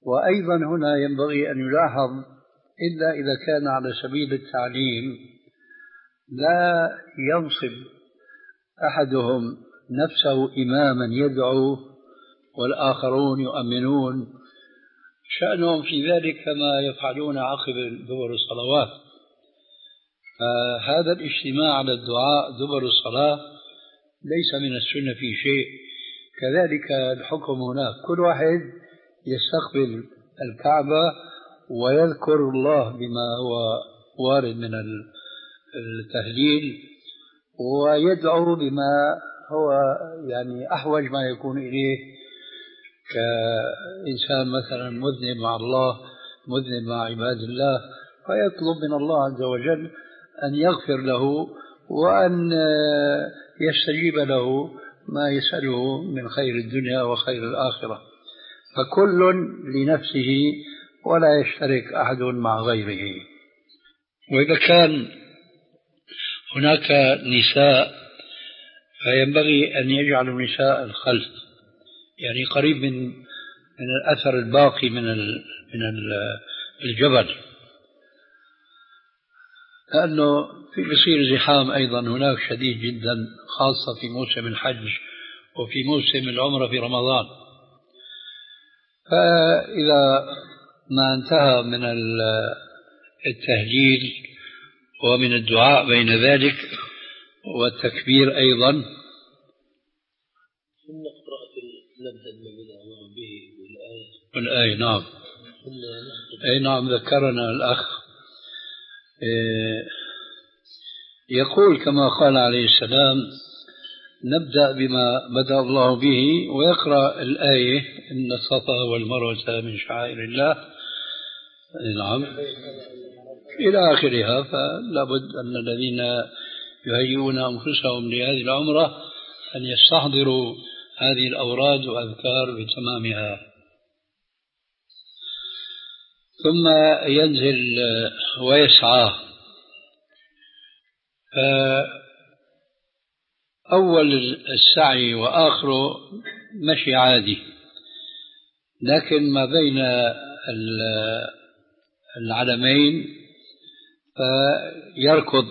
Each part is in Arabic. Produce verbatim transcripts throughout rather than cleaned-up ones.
وأيضا هنا ينبغي أن يلاحظ إلا إذا كان على سبيل التعليم لا ينصب أحدهم نفسه إماما يدعو والآخرون يؤمنون، شأنهم في ذلك كما يفعلون عقب دبر الصلوات. فهذا الاجتماع على الدعاء دبر الصلاة ليس من السنة في شيء. كذلك الحكم هناك، كل واحد يستقبل الكعبة ويذكر الله بما هو وارد من التهليل ويدعو بما هو يعني أحوج ما يكون إليه، كإنسان مثلا مذنب مع الله مذنب مع عباد الله، فيطلب من الله عز وجل أن يغفر له وأن يستجيب له ما يسأله من خير الدنيا وخير الآخرة. فكل لنفسه ولا يشترك أحد مع غيره. وإذا كان هناك نساء فينبغي أن يجعل النساء الخلف، يعني قريب من من الأثر الباقي من من الجبل، لأنه في بصير زحام أيضا هناك شديد جدا، خاصة في موسم الحج وفي موسم العمرة في رمضان. فإذا ما انتهى من التهليل ومن الدعاء بين ذلك والتكبير أيضا، والآية نعم أي نعم ذكرنا الأخ يقول كما قال عليه السلام نبدأ بما بدأ الله به ويقرأ الآية إن الصفا والمروة من شعائر الله نعم إلى آخرها. فلا بد أن الذين يهيئون أنفسهم لهذه العمرة أن يستحضروا هذه الأوراد وأذكار بتمامها. ثم ينزل ويسعى. أول السعي وآخره مشي عادي، لكن ما بين العلمين فيركض.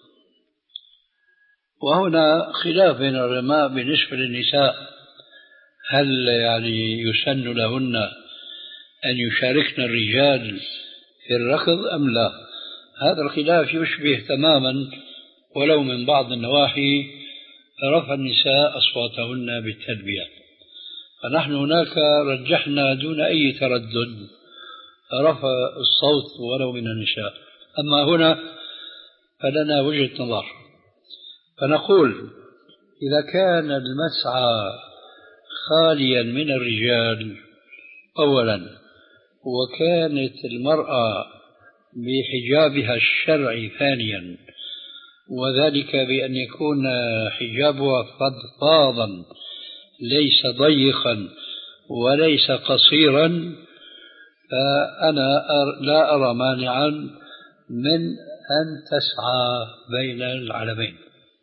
وهنا خلاف بين العلماء بالنسبة للنساء، هل يعني يسن لهن أن يشاركن الرجال في الركض أم لا؟ هذا الخلاف يشبه تماما ولو من بعض النواحي رفع النساء أصواتهن بالتلبية. فنحن هناك رجحنا دون أي تردد رفع الصوت ولو من النساء. أما هنا فلنا وجهة نظر، فنقول إذا كان المسعى خاليا من الرجال أولا، وكانت المرأة بحجابها الشرعي ثانيا، وذلك بأن يكون حجابها فضفاضا ليس ضيقا وليس قصيرا، فأنا لا أرى مانعا من أن تسعى بين العلمين.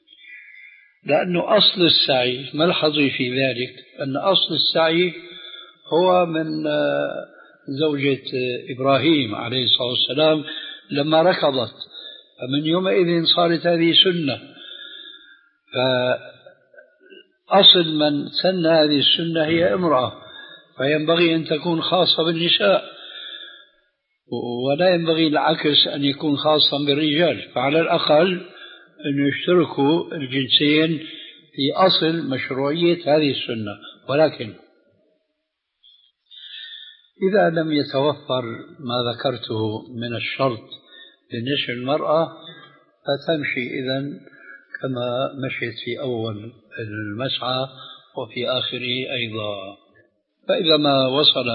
لأنه أصل السعي ملحظي في ذلك أن أصل السعي هو من زوجة إبراهيم عليه الصلاة والسلام لما ركضت، فمن يومئذ صارت هذه سنة. فأصل من سن هذه السنة هي امرأة، فينبغي أن تكون خاصة بالنساء، ولا ينبغي العكس أن يكون خاصا بالرجال. فعلى الأقل أن يشتركوا الجنسين في أصل مشروعية هذه السنة. ولكن إذا لم يتوفر ما ذكرته من الشرط بالنسبة للمرأة فتمشي إذن كما مشيت في أول المسعى وفي آخره أيضا. فإذا ما وصل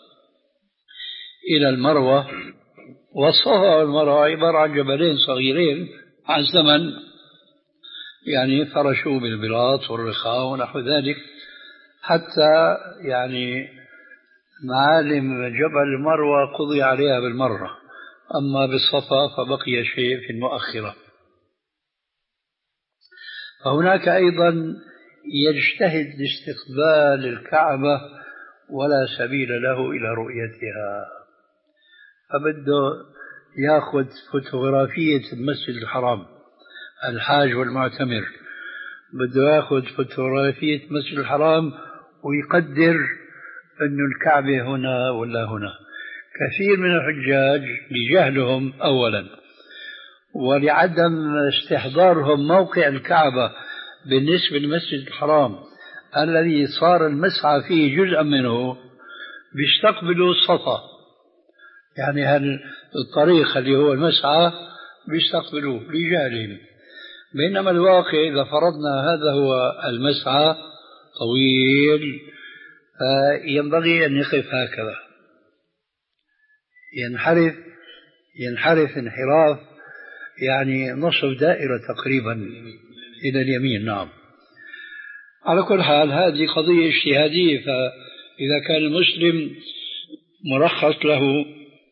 إلى المروة، والصفا والمروة عبارة عن جبلين صغيرين عن زمن يعني فرشوا بالبلاط والرخاء ونحو ذلك، حتى يعني معالم جبل المروة قضي عليها بالمرة. أما بالصفا فبقي شيء في المؤخرة. فهناك أيضا يجتهد لاستقبال الكعبة ولا سبيل له إلى رؤيتها، فبده يأخذ فوتوغرافية المسجد الحرام، الحاج والمعتمر بده يأخذ فوتوغرافية المسجد الحرام ويقدر أن الكعبة هنا ولا هنا. كثير من الحجاج لجهلهم أولا ولعدم استحضارهم موقع الكعبة بالنسبة للمسجد الحرام الذي صار المسعى فيه جزءا منه، بيستقبلوا الصفا، يعني هل الطريق اللي هو المسعى بيستقبلوه لجهلهم، بينما الواقع إذا فرضنا هذا هو المسعى طويل ينبغي أن يقف هكذا، ينحرف ينحرف انحراف يعني نصف دائرة تقريبا إلى اليمين. نعم، على كل حال هذه قضية اجتهادية، فإذا كان المسلم مرخص له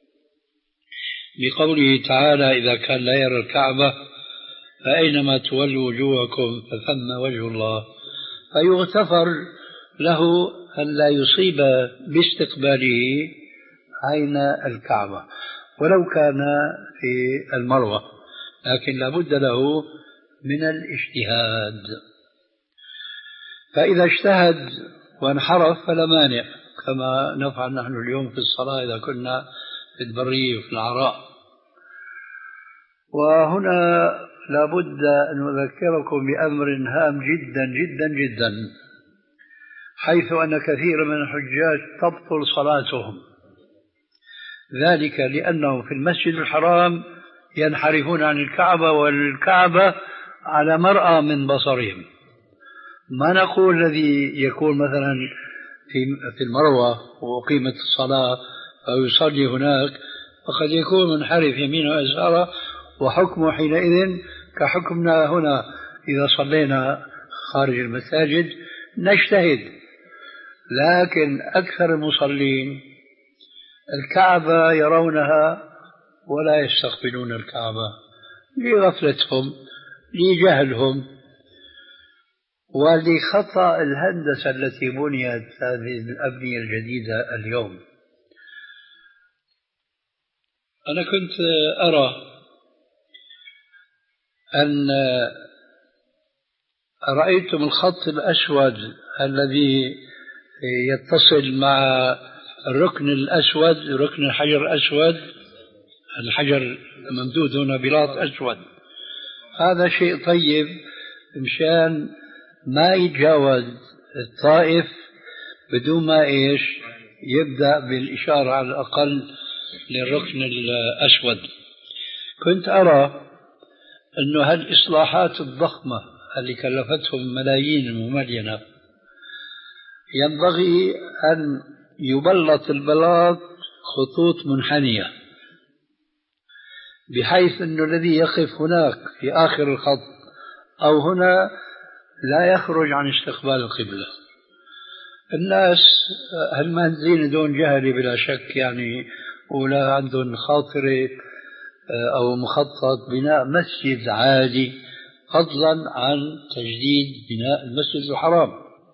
بقوله تعالى إذا كان لا يرى الكعبة فأينما تولوا وجوهكم فثم وجه الله، فيغتفر له أن لا يصيب باستقباله عين الكعبة ولو كان في المروة، لكن لابد له من الاجتهاد. فإذا اجتهد وانحرف فلا مانع، كما نفعل نحن اليوم في الصلاة إذا كنا في البرية وفي العراء. وهنا لابد أن أذكركم بأمر هام جدا جدا جدا، حيث أن كثير من الحجاج تبطل صلاتهم، ذلك لأنهم في المسجد الحرام ينحرفون عن الكعبة والكعبة على مرأى من بصرهم. ما نقول الذي يكون مثلا في المروة وأقيمت الصلاة أو يصلي هناك فقد يكون منحرف يمين ويسار، وحكمه حينئذ كحكمنا هنا إذا صلينا خارج المساجد نجتهد، لكن أكثر المصلين الكعبة يرونها ولا يستقبلون الكعبة لغفلتهم لجهلهم ولخطأ الهندسة التي بنيت هذه الأبنية الجديدة اليوم. أنا كنت أرى أن رأيتم الخط الأسود الذي يتصل مع الركن الأسود، ركن الحجر الأسود، الحجر ممدود هنا بلاط أسود، هذا شيء طيب مشان ما يتجاوز الطائف بدون ما إيش يبدأ بالإشارة على الأقل للركن الأسود. كنت أرى أنه هالإصلاحات الضخمة اللي كلفتهم ملايين المملينة ينبغي أن يبلط البلاط خطوط منحنية، بحيث أنه الذي يقف هناك في آخر الخط أو هنا لا يخرج عن استقبال القبلة. الناس هالمهندسين دون جهل بلا شك يعني، ولا عندهم خاطرة أو مخطط بناء مسجد عالي فضلا عن تجديد بناء المسجد الحرام،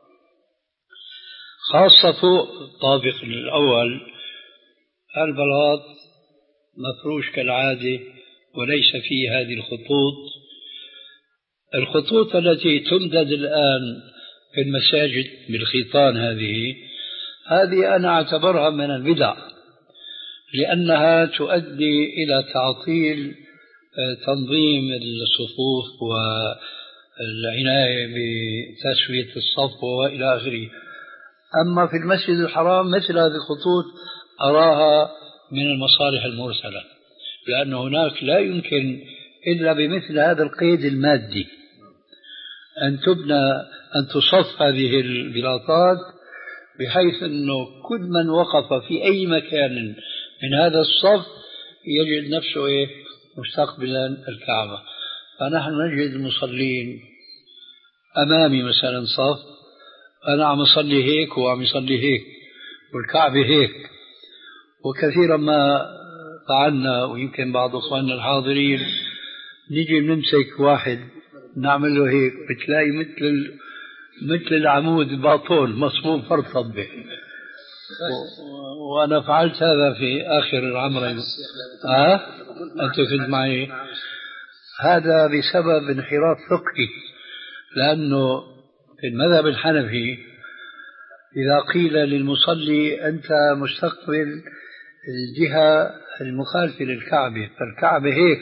خاصة فوق الطابق الأول البلاط مفروش كالعادة وليس فيه هذه الخطوط. الخطوط التي تمدد الآن في المساجد بالخيطان هذه هذه أنا أعتبرها من البدع، لأنها تؤدي إلى تعطيل تنظيم الصفوف والعناية بتسوية الصف وإلى آخره. أما في المسجد الحرام مثل هذه الخطوط أراها من المصالح المرسلة، لأن هناك لا يمكن إلا بمثل هذا القيد المادي أن تبنى أن تصف هذه البلاطات، بحيث أنه كل من وقف في أي مكان من هذا الصف يجد نفسه إيه مستقبلا الكعبة. فنحن نجد المصلين أمامي مثلا صف، أنا عم أصلي هيك وعم يصلي هيك والكعبة هيك، وكثيرا ما فعلنا ويمكن بعض أخواننا الحاضرين نيجي نمسك واحد نعمل له هيك بتلاقي مثل مثل العمود باطون مصموم فرطب به، وأنا فعلت هذا في آخر العمرين. أه؟ أنت كنت معي. هذا بسبب انحراف فقهي، لأنه في المذهب الحنفي إذا قيل للمصلي أنت مستقبل الجهة المخالفة للكعبة، فالكعبة هيك،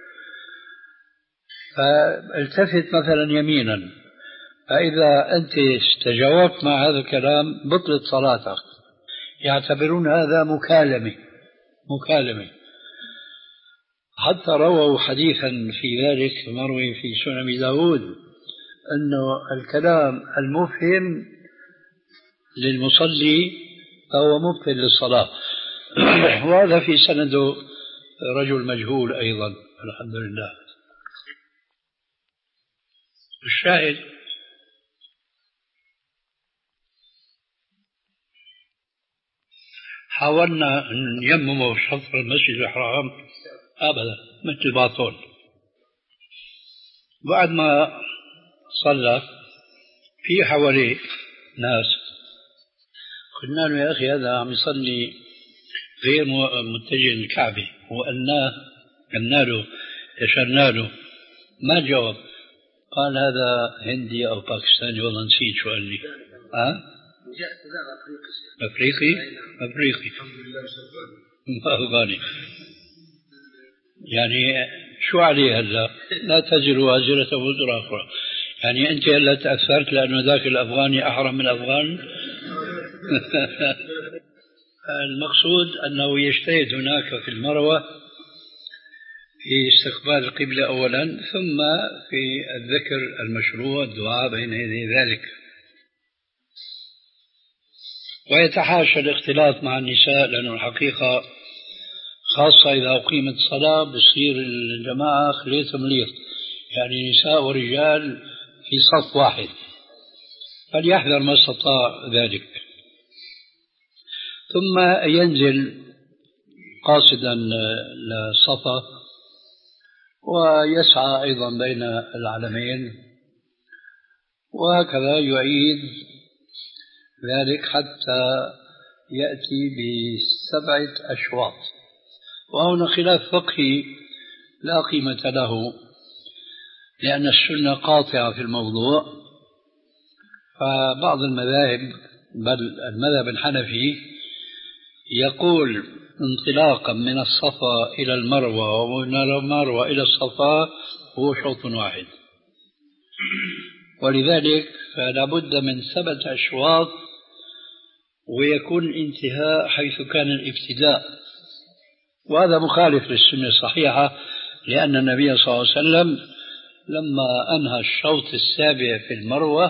فالتفت مثلا يمينا، فإذا أنت استجوبت مع هذا الكلام بطلت صلاتك. يعتبرون هذا مكالمة مكالمة حتى رووا حديثا في ذلك مروي في سنن أبي داود أنه الكلام المفهم للمصلي فهو مبطل للصلاة. وهذا في سنده رجل مجهول أيضا، الحمد لله. الشاهد حاولنا أن نيممه شطر المسجد الحرام، أبدا مثل باطول. بعد ما صلى في حواليه ناس، قلنا له يا أخي هذا عم يصلي غير متجه للكعبة، وقلناه قلنا له يشرنا له ما جاوب. قال هذا هندي أو باكستاني، والله نسيت شو قال لي. ها؟ أفريقي أفريقي أفغاني. يعني شو عليه هلا؟ لا تزر وازرة وزر أخرى. يعني أنت هلا تأثرت لأنه ذاك الأفغاني أحرم من الأفغان. المقصود أنه يجتهد هناك في المروة في استقبال القبلة أولا، ثم في الذكر المشروع الدعاء بين يدي ذلك، ويتحاشى الاختلاط مع النساء، لأنه الحقيقة خاصة إذا أقيمت الصلاة بصير الجماعة خليط مليط، يعني نساء ورجال في صف واحد، فليحذر ما استطاع ذلك. ثم ينزل قاصدا للصفا ويسعى أيضا بين العلمين، وهكذا يعيد ذلك حتى يأتي بسبعة أشواط. وهنا خلاف فقهي لا قيمة له، لأن السنة قاطعة في الموضوع. فبعض المذاهب بل المذهب الحنفي يقول انطلاقا من الصفا إلى المروة ومن المروة إلى الصفا هو شوط واحد، ولذلك فلا بد من سبعة أشواط، ويكون الانتهاء حيث كان الابتداء. وهذا مخالف للسنة الصحيحة، لأن النبي صلى الله عليه وسلم لما أنهى الشوط السابع في المروة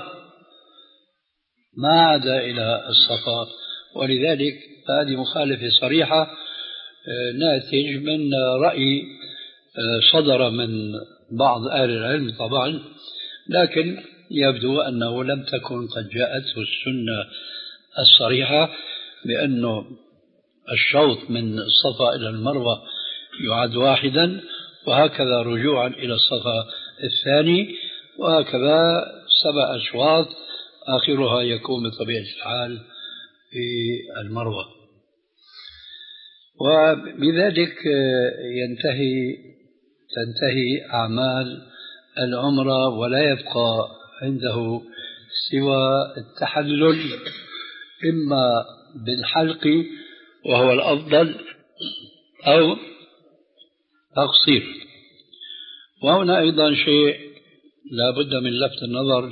ما عاد إلى الصفا، ولذلك هذه مخالفة صريحة ناتج من رأي صدر من بعض أهل العلم طبعا، لكن يبدو أنه لم تكن قد جاءته السنة الصريحة بأنه الشوط من الصفا إلى المروة يعد واحدا، وهكذا رجوعا إلى الصفا الثاني، وهكذا سبع أشواط آخرها يكون بطبيعة الحال في المروة. وبذلك ينتهي تنتهي أعمال العمرة، ولا يبقى عنده سوى التحلل إما بالحلق وهو الأفضل أو تقصير. وهنا أيضا شيء لا بد من لفت النظر.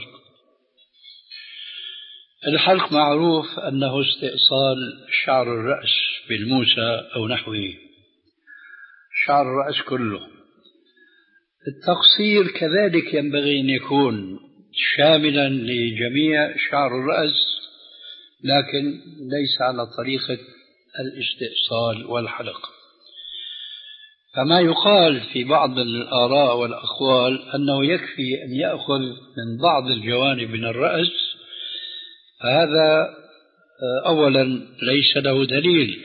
الحلق معروف أنه استئصال شعر الرأس بالموسى أو نحوه، شعر الرأس كله. التقصير كذلك ينبغي أن يكون شاملا لجميع شعر الرأس، لكن ليس على طريقة الاستئصال والحلق. فما يقال في بعض الآراء والأقوال أنه يكفي أن يأخذ من بعض الجوانب من الرأس، فهذا أولا ليس له دليل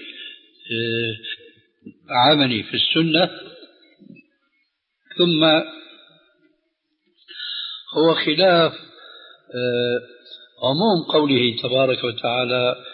عملي في السنة، ثم هو خلاف عموم قوله تبارك وتعالى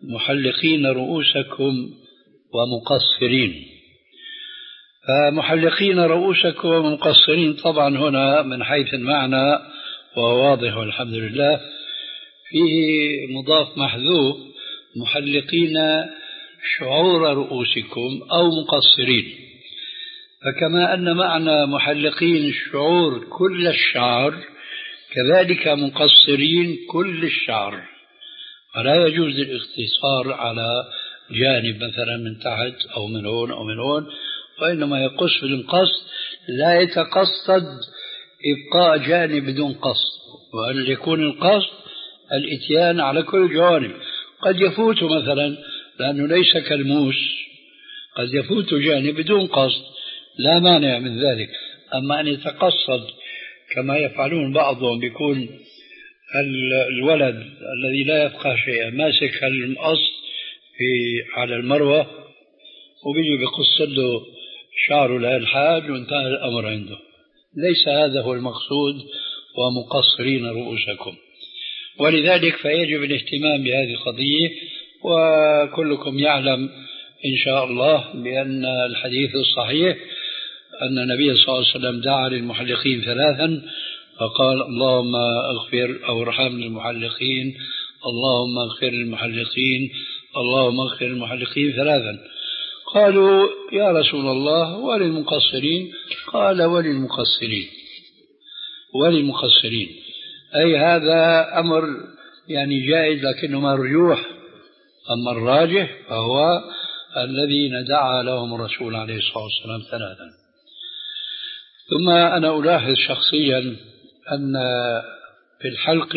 محلقين رؤوسكم ومقصرين. فمحلقين رؤوسكم ومقصرين طبعا هنا من حيث المعنى وهو واضح والحمد لله، فيه مضاف محذوف، محلقين شعور رؤوسكم أو مقصرين. فكما أن معنى محلقين شعور كل الشعر، كذلك مقصرين كل الشعر، فلا يجوز الاقتصار على جانب مثلا من تحت أو من هون أو من هون، وإنما يقص بالقصد، لا يتقصد إبقاء جانب بدون قصد، وأن يكون القصد الإتيان على كل جوانب. قد يفوت مثلا، لأنه ليس كالموس، قد يفوت جانب بدون قصد، لا مانع من ذلك. أما أن يتقصد كما يفعلون بعضهم، بيكون الولد الذي لا يفقه شيئا ماسك المقص في على المروة وبيجي بقص له شعره للحاج وانتهى الأمر عنده. ليس هذا هو المقصود ومقصرين رؤوسكم. ولذلك فيجب الاهتمام بهذه القضية. وكلكم يعلم إن شاء الله بأن الحديث الصحيح أن النبي صلى الله عليه وسلم دعا للمحلقين ثلاثا فقال اللهم اغفر أو ارحم للمحلقين، اللهم اغفر للمحلقين، اللهم اغفر للمحلقين ثلاثا. قالوا يا رسول الله وللمقصرين؟ قال وللمقصرين وللمقصرين، أي هذا أمر يعني جائز لكنه مرجوح. أما الراجح فهو الذين دعا لهم الرسول عليه الصلاة والسلام ثلاثا. ثم أنا ألاحظ شخصيا أن في الحلق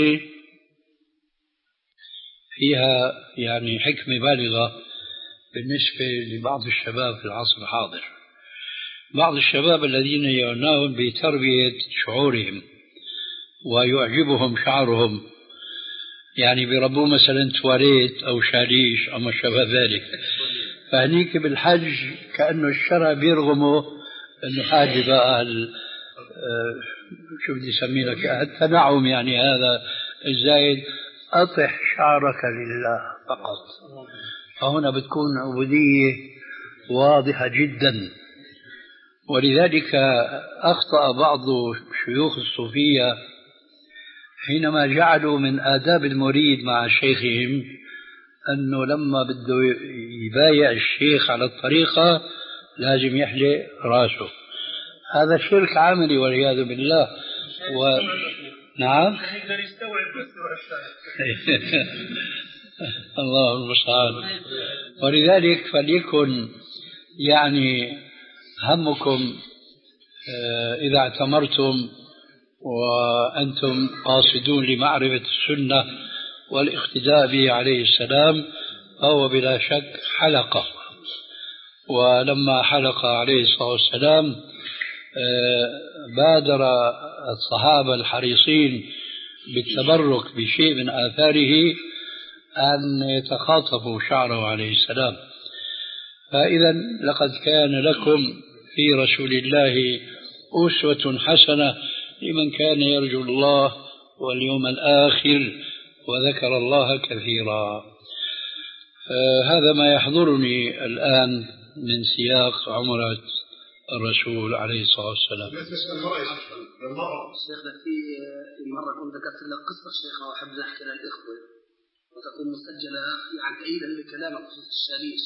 فيها يعني حكمة بالغة بالنسبة لبعض الشباب في العصر الحاضر. بعض الشباب الذين يعنون بتربية شعورهم ويعجبهم شعرهم، يعني بربوا مثلا تواليت أو شاليش أو ما شابه ذلك، فهنيك بالحج كأنه الشرع بيرغمه أنه حاجب أهل شو بدي أسمي لك التنعم، يعني هذا الزايد، أطح شعرك لله فقط. فهنا بتكون عبودية واضحة جدا. ولذلك أخطأ بعض شيوخ الصوفية حينما جعلوا من آداب المريد مع شيخهم أنه لما بده يبايع الشيخ على الطريقة لازم يحلق راسه. هذا شرك عملي والعياذ بالله. و... نعم الله المستعان. ولذلك فليكن يعني همكم إذا اعتمرتم وأنتم قاصدون لمعرفة السنة والاقتداء به عليه السلام فهو بلا شك حلقة. ولما حلق عليه الصلاة والسلام بادر الصحابة الحريصين بالتبرك بشيء من آثاره أن يتخاطفوا شعره عليه السلام. فإذا لقد كان لكم في رسول الله أسوة حسنة لمن كان يرجو الله واليوم الآخر وذكر الله كثيرا. هذا ما يحضرني الآن من سياق عمرة الرسول عليه الصلاة والسلام. شيخنا في مرة كنت ذكرت لك قصة شيخ وأحب أن أحكي للإخوة وتكون مسجلة يعني تأييدا لكلامك بخصوص الشاليش.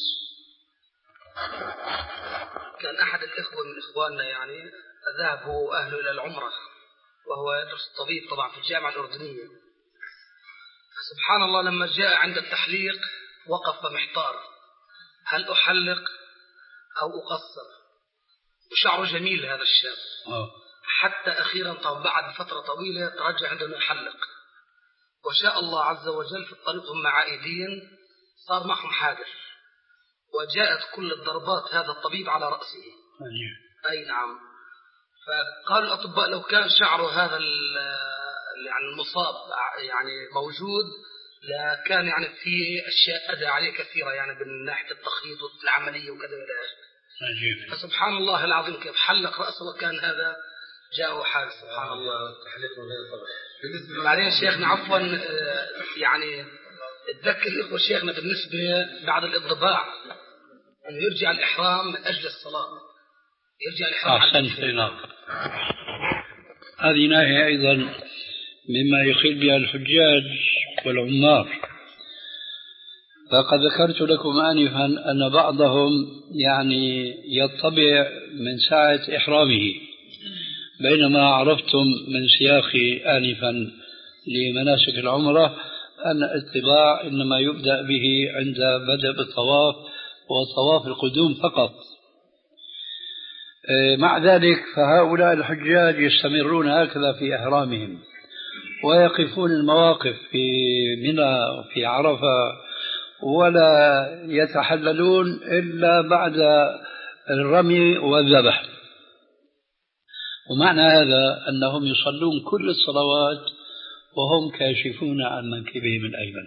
كان أحد الإخوة من إخواننا يعني ذهب هو وأهله إلى العمرة وهو يدرس الطبيب طبعا في الجامعة الأردنية. سبحان الله لما جاء عند التحليق وقف محتار، هل أحلق أو أقصر؟ وشعره جميل هذا الشاب أوه. حتى أخيرا طب بعد فترة طويلة ترجع عنده يحلق، وشاء الله عز وجل في الطريق هم عائدين صار معهم حادث وجاءت كل الضربات هذا الطبيب على رأسه. أيه. أي نعم. فقال الأطباء لو كان شعره هذا يعني المصاب يعني موجود لكان يعني في أشياء أدى عليه كثيرة يعني من ناحية التخييط والعملية وكذا إلى آخره. فسبحان الله العظيم كيف حلق رأسه وكان هذا جاءه حال. سبحان الله. بعدين شيخنا عفوا يعني تذكر الإخوة شيخنا بالنسبة بعد الانطباع أنه يرجع الإحرام من أجل الصلاة، يرجع الإحرام. أحسنت. نعم، هذه ناحية أيضا مما يخيل بها الحجاج والعمار. فقد ذكرت لكم آنفا أن بعضهم يعني يطبع من ساعة إحرامه، بينما عرفتم من سياقي آنفا لمناسك العمرة أن الطباع إنما يبدأ به عند بدء بالطواف وطواف القدوم فقط. مع ذلك فهؤلاء الحجاج يستمرون هكذا في إحرامهم، ويقفون المواقف في منى وفي عرفة، ولا يتحللون إلا بعد الرمي والذبح. ومعنى هذا أنهم يصلون كل الصلوات وهم كاشفون عن منكبهم الأيمن،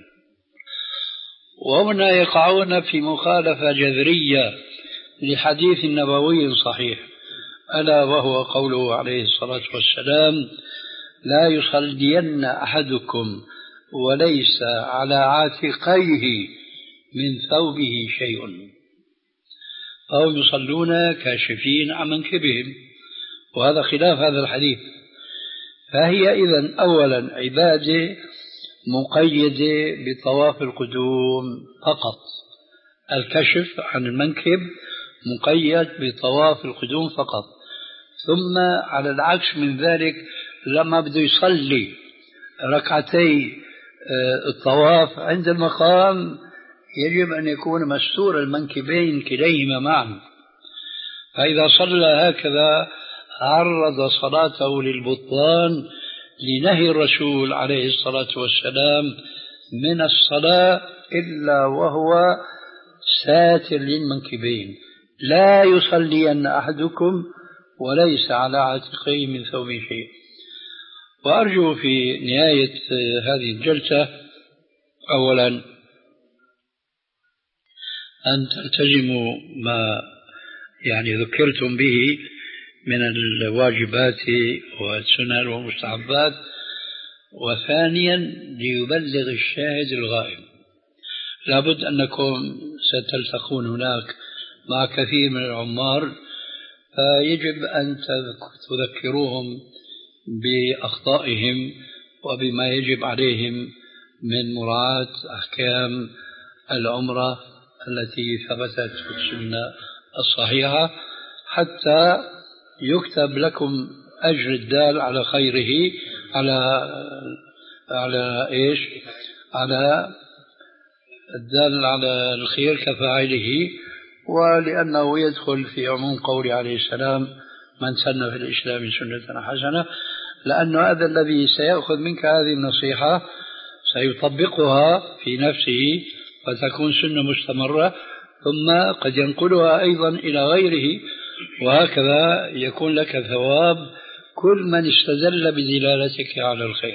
وهنا يقعون في مخالفة جذرية لحديث نبوي صحيح، ألا وهو قوله عليه الصلاة والسلام: لا يصلين أحدكم وليس على عاتقيه من ثوبه شيء. فهم يصلون كاشفين عن منكبهم، وهذا خلاف هذا الحديث. فهي إذن أولا عبادة مقيدة بطواف القدوم فقط، الكشف عن المنكب مقيد بطواف القدوم فقط. ثم على العكس من ذلك، لما بده يصلي ركعتي الطواف عند المقام يجب أن يكون مستور المنكبين كليهما معا. فإذا صلى هكذا عرض صلاته للبطلان لنهي الرسول عليه الصلاة والسلام من الصلاة إلا وهو ساتر للمنكبين. لا يصلين أحدكم وليس على عاتقيه من ثوب شيء. وأرجو في نهاية هذه الجلسة أولا أن تلتزموا ما يعني ذكرتم به من الواجبات والسنن والمستحبات، وثانيا ليبلغ الشاهد الغائب. لابد أنكم ستلتقون هناك مع كثير من العمار، فيجب أن تذكروهم بأخطائهم وبما يجب عليهم من مراعاة أحكام العمرة التي ثبتت في السنة الصحيحة، حتى يكتب لكم أجر الدال على خيره، على على إيش؟ على الدال على الخير كفاعله، ولأنه يدخل في عموم قوله عليه السلام: من سن في الإسلام سنة حسنة، لأن هذا الذي سيأخذ منك هذه النصيحة سيطبقها في نفسه فتكون سنة مستمرة، ثم قد ينقلها أيضا إلى غيره، وهكذا يكون لك ثواب كل من استدل بدلالتك على الخير.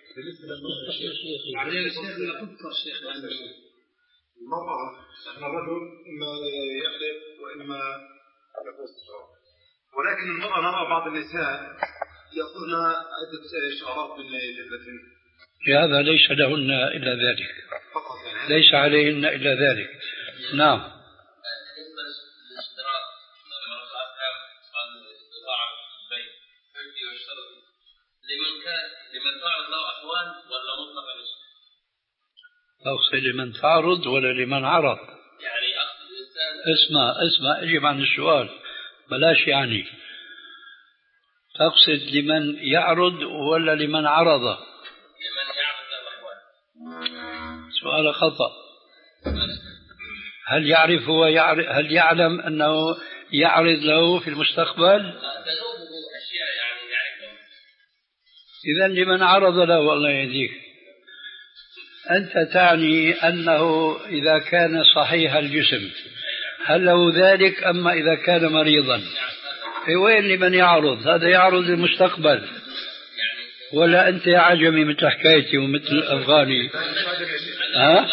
المرأة أن الرجل إما يحلق وإما يقص، ولكن المرأة نرى بعض النساء يأخذن عدة شعرات من جبهتهن، هذا ليس لهن إلا ذلك، ليس عليهن إلا ذلك. نعم. لمن كان لمن تعرض له أحوال ولا مطلقا؟ أقصد لمن تعرض ولا لمن عرض؟ يعني أقصد الإنسان. اسمع اسمع اجب عن السؤال بلاش. يعني تقصد لمن يعرض ولا لمن عرض؟ لمن يعرض له أحوال. سؤال خطأ. هل يعرف هو يعرف هل يعلم أنه يعرض له في المستقبل؟ إذن لمن عرض له والله يهديك. أنت تعني أنه إذا كان صحيح الجسم هل له ذلك، أما إذا كان مريضا وين لمن يعرض؟ هذا يعرض المستقبل. ولا أنت يا عجمي مثل حكايتي ومثل الأفغاني؟ ها؟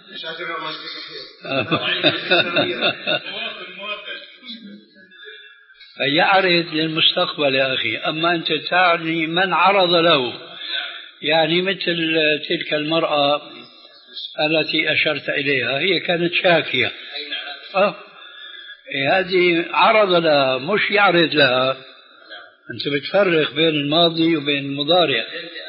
يعرض للمستقبل يا أخي، أما أنت تعني من عرض له، يعني مثل تلك المرأة التي أشرت إليها هي كانت شاكية. أه هذه عرض لها مش يعرض لها. أنت بتفرق بين الماضي وبين المضارع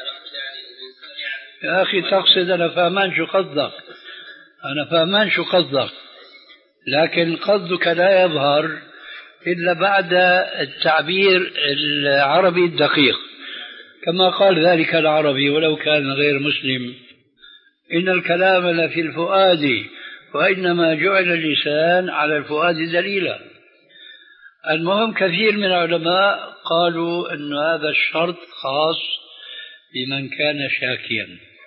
يا أخي. تقصد أنا فاهمان شو قصدك، أنا فاهمان شو قصدك، لكن قصدك لا يظهر إلا بعد التعبير العربي الدقيق، كما قال ذلك العربي ولو كان غير مسلم: إن الكلام لفي الفؤاد وإنما جعل اللسان على الفؤاد دليلا. المهم كثير من العلماء قالوا أن هذا الشرط خاص بمن كان شاكيا،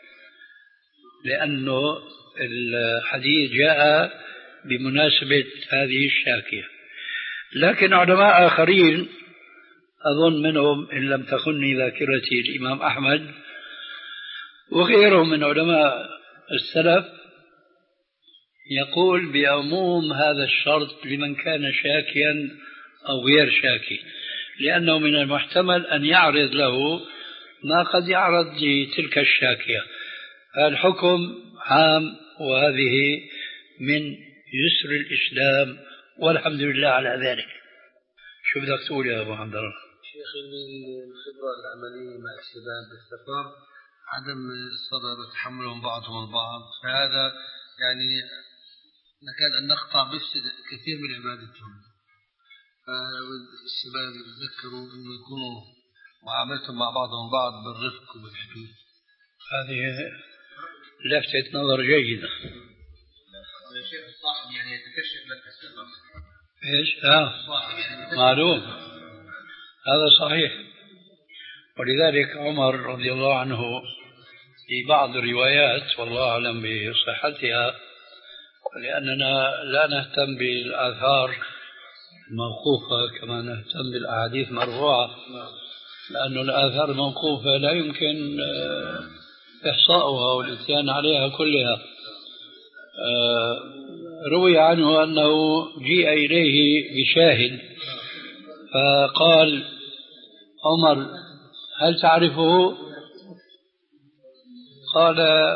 لأنه الحديث جاء بمناسبة هذه الشاكية. لكن علماء آخرين أظن منهم إن لم تخني ذاكرتي الإمام أحمد وغيرهم من علماء السلف يقول بعموم هذا الشرط لمن كان شاكيا أو غير شاكي، لأنه من المحتمل أن يعرض له ما قد يعرض لتلك الشاكية. الحكم عام، وهذه من يسر الإسلام والحمد لله على ذلك. شو بدك تقول يا أبو عبد الله؟ شيخي من الخبرة العملية مع الشباب بالسفر عدم الصبر وتحملهم بعضهم البعض، فهذا يعني نكاد أن نقطع بفسد كثير من عبادتهم. فالشباب يتذكروا أنه يكونوا معاملتهم مع بعضهم بعض بالرفق وبالحدود. هذه لفتة نظر جيدة. الشيخ الصاحب يعني يتكشف لك السبب. ايش؟ اه معلوم، هذا صحيح. ولذلك عمر رضي الله عنه في بعض الروايات والله أعلم بصحتها، لأننا لا نهتم بالآثار الموقوفة كما نهتم بالأحاديث المرفوعة، لأن الآثار الموقوفة لا يمكن إحصاؤها والإتيان عليها كلها. روي عنه أنه جيء إليه بشاهد فقال عمر: هل تعرفه؟ قال: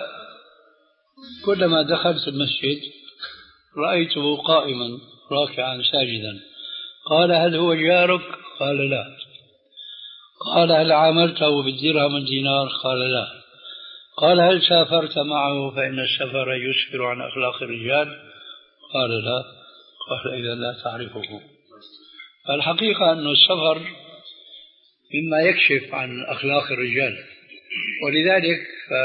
كلما دخلت المسجد رأيته قائما راكعا ساجدا. قال: هل هو جارك؟ قال: لا. قال: هل عاملته بالدرهم والدينار؟ قال: لا. قال: هل سافرت معه فإن السفر يسفر عن أخلاق الرجال؟ قال: لا. قال: إذا لا تعرفه. فالحقيقة أن السفر مما يكشف عن أخلاق الرجال، ولذلك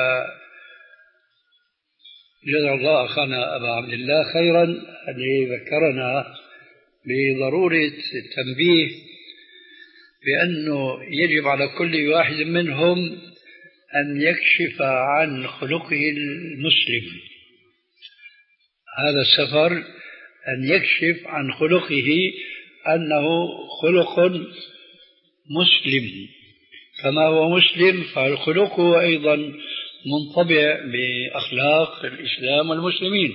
جزا الله أخانا أبا عبد الله خيرا الذي ذكرنا بضرورة التنبيه بأنه يجب على كل واحد منهم أن يكشف عن خلقه المسلم. هذا السفر أن يكشف عن خلقه أنه خلق مسلم، كما هو مسلم فخلقه أيضا منطبع بأخلاق الإسلام والمسلمين.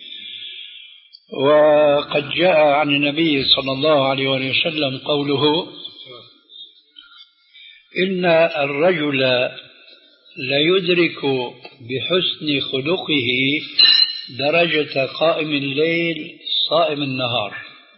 وقد جاء عن النبي صلى الله عليه وسلم قوله: إن الرجل ليدرك بحسن خلقه درجة قائم الليل صائم النهار.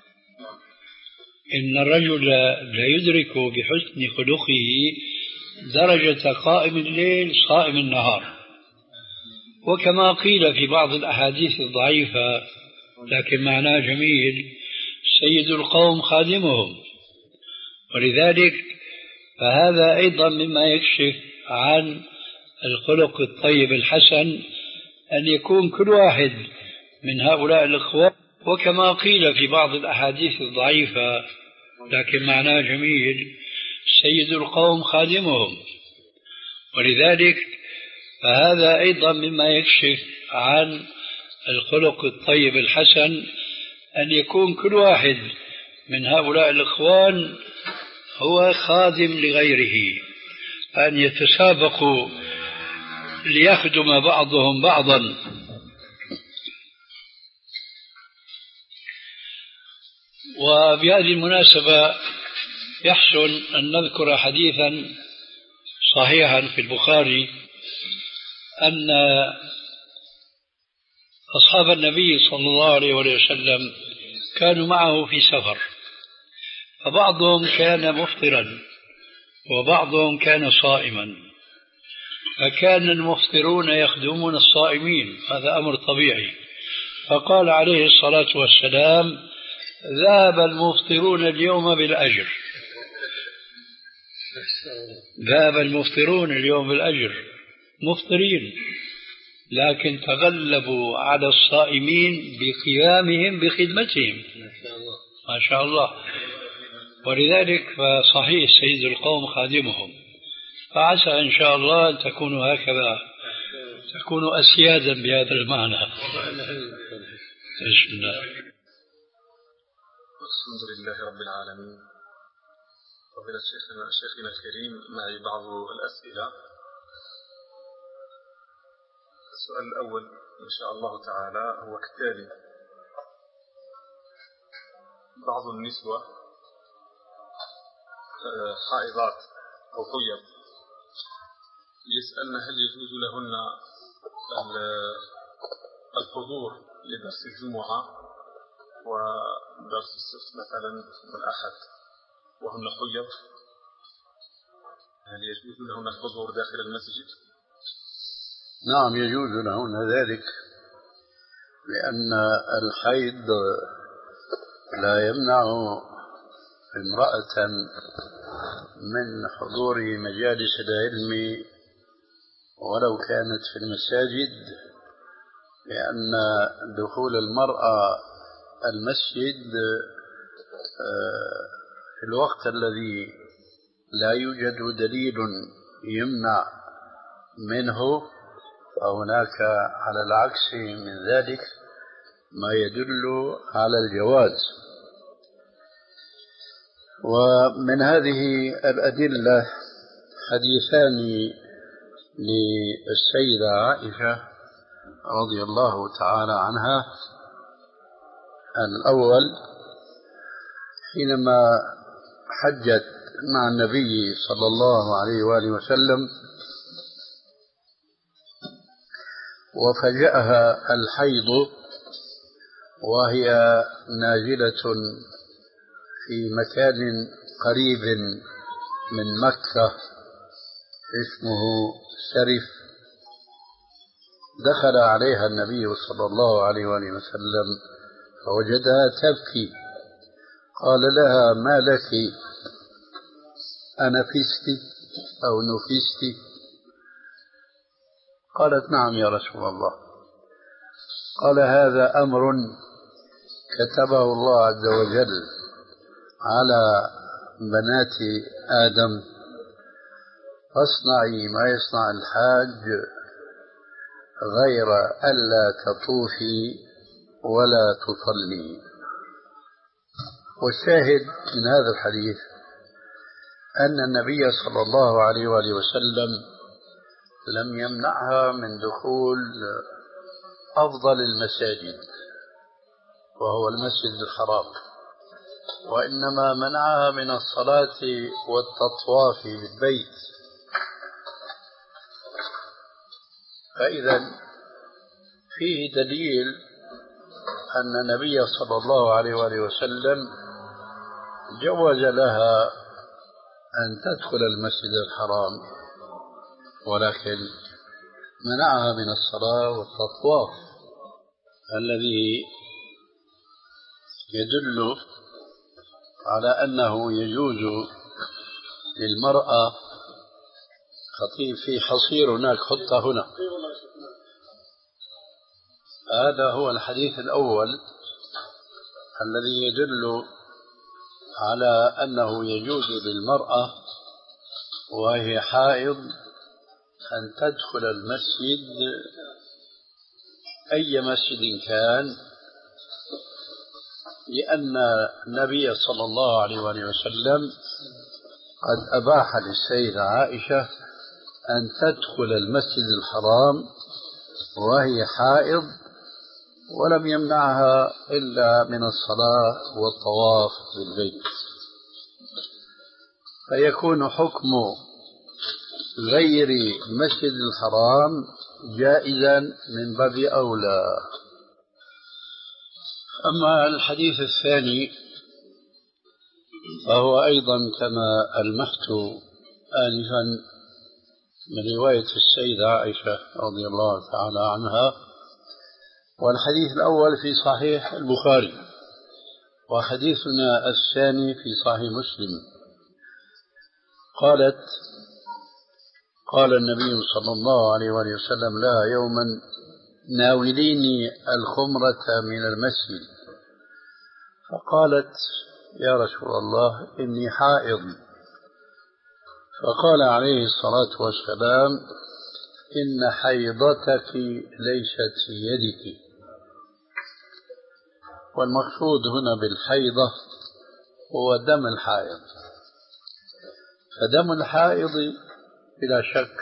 إن الرجل ليدرك بحسن خلقه درجة قائم الليل صائم النهار. وكما قيل في بعض الأحاديث الضعيفة لكن معناه جميل: سيد القوم خادمهم. ولذلك فهذا أيضا مما يكشف عن الخلق الطيب الحسن أن يكون كل واحد من هؤلاء الإخوة، وكما قيل في بعض الأحاديث الضعيفة لكن معناه جميل: سيد القوم خادمهم. ولذلك فهذا أيضا مما يكشف عن الخلق الطيب الحسن أن يكون كل واحد من هؤلاء الإخوان هو خادم لغيره، أن يتسابقوا ليخدم بعضهم بعضا. وبهذه المناسبة يحسن أن نذكر حديثا صحيحا في البخاري أن أصحاب النبي صلى الله عليه وسلم كانوا معه في سفر، فبعضهم كان مفطرا وبعضهم كان صائما، فكان المفطرون يخدمون الصائمين، هذا أمر طبيعي. فقال عليه الصلاة والسلام: ذهب المفطرون اليوم بالأجر، ذهب المفطرون اليوم بالأجر، مفطرين، لكن تغلبوا على الصائمين بقيامهم بخدمتهم، ما شاء الله. ولذلك فصحيح سيد القوم خادمهم، فعسى إن شاء الله أن تكونوا هكذا، تكونوا أسيادا بهذا المعنى. بسم الله. الحمد لله رب العالمين. فضيلة شيخنا شيخنا الكريم، معي بعض الأسئلة. السؤال الأول إن شاء الله تعالى هو كالتالي: بعض النسوة حائضات أو حيض يسألن هل يجوز لهن الحضور لدرس الجمعة ودرس السبت مثلا والأحد وهن حيض، هل يجوز لهن الحضور داخل المسجد؟ نعم يجوز لهن ذلك، لأن الحيض لا يمنع امرأة من حضور مجالس العلم ولو كانت في المساجد، لأن دخول المرأة المسجد في الوقت الذي لا يوجد دليل يمنع منه، فهناك على العكس من ذلك ما يدل على الجواز. ومن هذه الأدلة حديثان للسيدة عائشة رضي الله تعالى عنها. الأول حينما حجت مع النبي صلى الله عليه وآله وسلم وفجأها الحيض وهي نازلة في مكان قريب من مكة اسمه سرف، دخل عليها النبي صلى الله عليه وآله وسلم فوجدها تبكي، قال لها: ما لك، أنفست أو نفست؟ قالت: نعم يا رسول الله. قال: هذا أمر كتبه الله عز وجل على بنات آدم، فاصنعي ما يصنع الحاج غير ألا تطوفي ولا تصلي. والشاهد من هذا الحديث أن النبي صلى الله عليه وآله وسلم لم يمنعها من دخول أفضل المساجد وهو المسجد الحرام، وإنما منعها من الصلاة والتطواف بالبيت. فإذا فيه دليل أن النبي صلى الله عليه وآله وسلم جوز لها أن تدخل المسجد الحرام، ولكن منعها من الصلاة والتطواف الذي يدل على أنه يجوز للمرأة. خطيب في حصير هناك، حطه هنا. هذا هو الحديث الأول الذي يدل على أنه يجوز للمرأة وهي حائض أن تدخل المسجد أي مسجد كان، لأن النبي صلى الله عليه وسلم قد أباح للسيدة عائشة أن تدخل المسجد الحرام وهي حائض، ولم يمنعها إلا من الصلاة والطواف بالبيت. فيكون حكم غير مسجد الحرام جائزا من باب أولى. أما الحديث الثاني فهو أيضا كما ألمحت آنفا من رواية السيدة عائشة رضي الله تعالى عنها، والحديث الأول في صحيح البخاري، وحديثنا الثاني في صحيح مسلم. قالت قال النبي صلى الله عليه وسلم لها يوما ناوليني الخمرة من المسجد، فقالت يا رسول الله إني حائض، فقال عليه الصلاة والسلام إن حيضتك ليست في يدك. والمقصود هنا بالحيضة هو دم الحائض، فدم الحائض بلا شك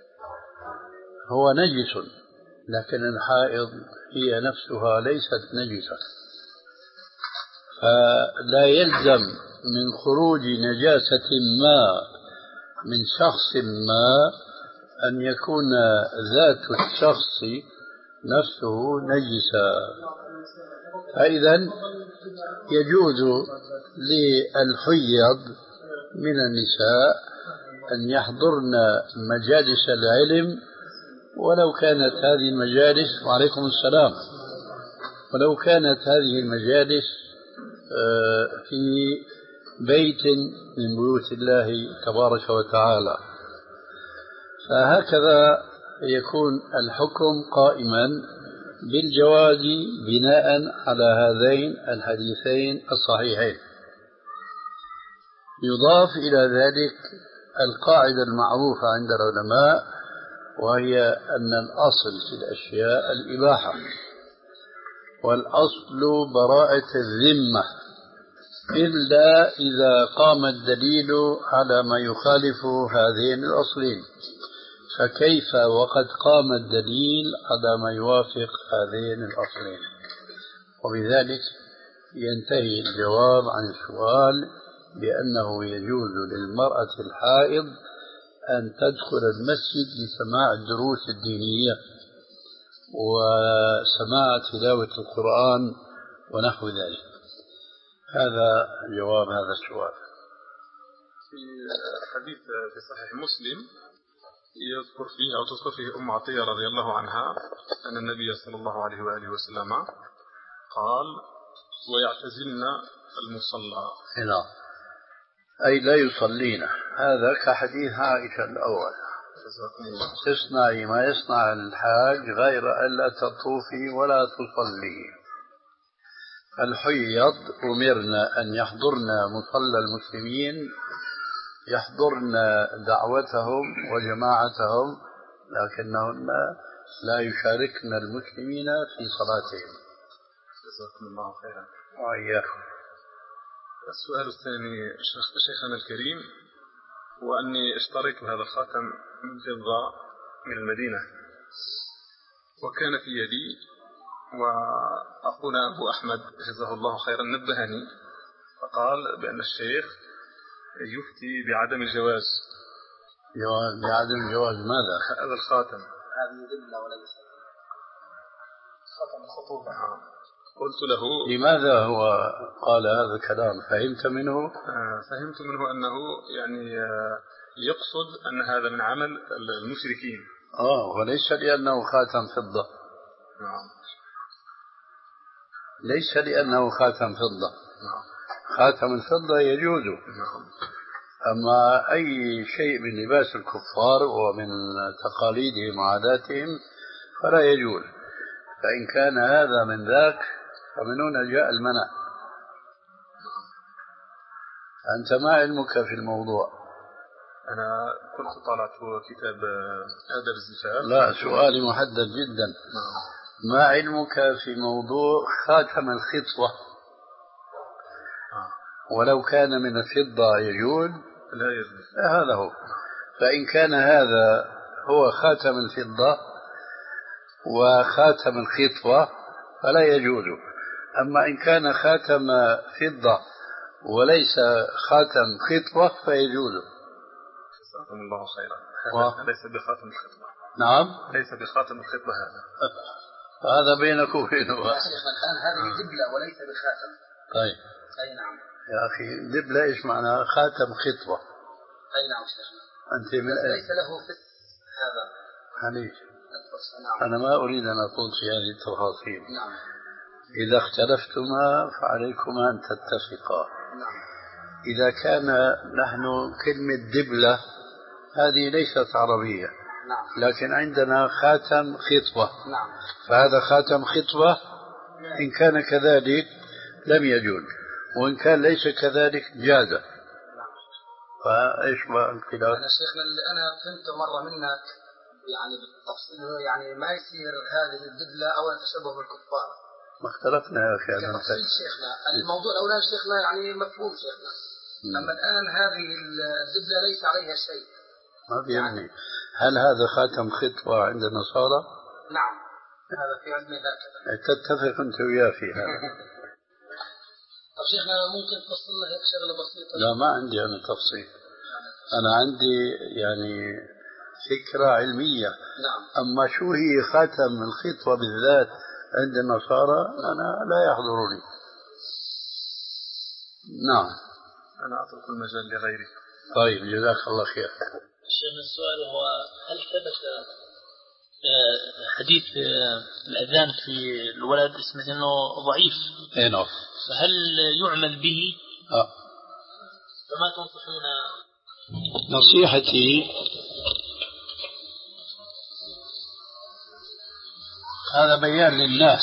هو نجس، لكن الحائض هي نفسها ليست نجسة، فلا يلزم من خروج نجاسة ما من شخص ما أن يكون ذات الشخص نفسه نجسا. فإذا يجوز للحيض من النساء أن يحضرن مجالس العلم، ولو كانت هذه المجالس وعليكم السلام ولو كانت هذه المجالس في بيت من بيوت الله تبارك وتعالى. فهكذا يكون الحكم قائما بالجواز بناء على هذين الحديثين الصحيحين. يضاف إلى ذلك القاعدة المعروفة عند العلماء، وهي أن الأصل في الأشياء الإباحة، والأصل براءة الذمة، إلا إذا قام الدليل على ما يخالف هذين الأصلين، فكيف وقد قام الدليل على ما يوافق هذين الأصلين؟ وبذلك ينتهي الجواب عن السؤال بأنه يجوز للمرأة الحائض أن تدخل المسجد لسماع الدروس الدينية وسماع تلاوة القرآن ونحو ذلك. هذا جواب هذا السؤال. في حديث في صحيح مسلم يذكر فيه أو تذكر فيه أم عطية رضي الله عنها أن النبي صلى الله عليه وآله وسلم قال ويعتزلن المصلى. نعم، أي لا يصلين. هذا كحديث عائشة الأول، تصنعي ما يصنع الحاج غير ألا تطوفي ولا تصلي. الحيض أمرنا أن يحضرن مصلى المسلمين، يحضرن دعوتهم وجماعتهم، لكنهن لا يشاركن المسلمين في صلاتهم. جزاكم الله خيرا. وإياكم. السؤال الثاني شيخنا الكريم، وأني اشتريت هذا الخاتم من فضة من المدينة، وكان في يدي، وأخونا أبو أحمد جزاه الله خيرا نبهني فقال بأن الشيخ يفتي بعدم الجواز. بعدم جواز ماذا؟ هذا الخاتم. هذه دبلة ولا خاتم الخطوبة. قلت له لماذا هو قال هذا الكلام؟ فهمت منه؟ آه فهمت منه أنه يعني آه يقصد أن هذا من عمل المشركين. آه وليس لأنه خاتم فضة. نعم. ليس لأنه خاتم فضة. نعم. خاتم الفضة يجوز. نعم. أما أي شيء من لباس الكفار ومن تقاليدهم وعاداتهم فلا يجوز. فإن كان هذا من ذاك فمن هنا جاء المنع. أنت ما علمك في الموضوع؟ أنا كنت طالعت كتاب آداب الزفاف. لا، سؤالي محدد جدا. نعم. ما علمك في موضوع خاتم الخطوة؟ آه. ولو كان من الفضة يجوز؟ لا يجوز. هذا هو. فإن كان هذا هو خاتم الفضة وخاتم الخطوة فلا يجوز. أما إن كان خاتم فضة وليس خاتم خطوة فيجوز. جزاكم الله خيرا. و... ليس بخاتم الخطوة. نعم، ليس بخاتم الخطوة هذا. هذا بينك وبينه. يا شيخنا الآن هذه دبلة وليس بخاتم. طيب. أي نعم. يا أخي دبلة إيش معناها؟ خاتم خطبة. أي نعم شيخنا. أنت من أين؟ ليس له فس هذا. عليك. نعم. أنا ما أريد أن أطول في هذه التفاصيل. نعم. إذا اختلفتما فعليكما أن تتفقا. نعم. إذا كان نحن كلمة دبلة هذه ليست عربية. نعم. لكن عندنا خاتم خطبة. نعم. فهذا خاتم خطبة إن كان كذلك لم يجوز، وإن كان ليس كذلك جاز. نعم. فإيش بقى الخلاف؟ أنا شيخنا اللي أنا فهمت مرة منك يعني بالتفصيل يعني ما يصير هذه الدبلة أو تشبه بالكفار. ما اختلفنا يا أخي. أنا تفصيل شيخنا الموضوع الأولاني شيخنا يعني مفهوم شيخنا. م. أما الآن هذه الدبلة ليس عليها شيء. ما بيعني يعني. هل هذا خاتم خطبة عند النصارى؟ نعم هذا في علمي هكذا. تتفق أنت وياه في هذا. طب شيخنا ممكن تفصل لنا هيك شغلة بسيطة؟ لا ما عندي أنا تفصيل. أنا عندي يعني فكرة علمية. نعم. أما شو هي خاتم الخطبة بالذات عند النصارى أنا لا يحضرني. نعم. أنا أترك المجال لغيري. طيب جزاك الله خير. الشيخ السؤال هو هل ثبت حديث الأذان في الولد اسمه أنه ضعيف؟ إيه نعم. فهل يعمل به؟ آه. فما تنصحون؟ نصيحتي هذا بيان للناس.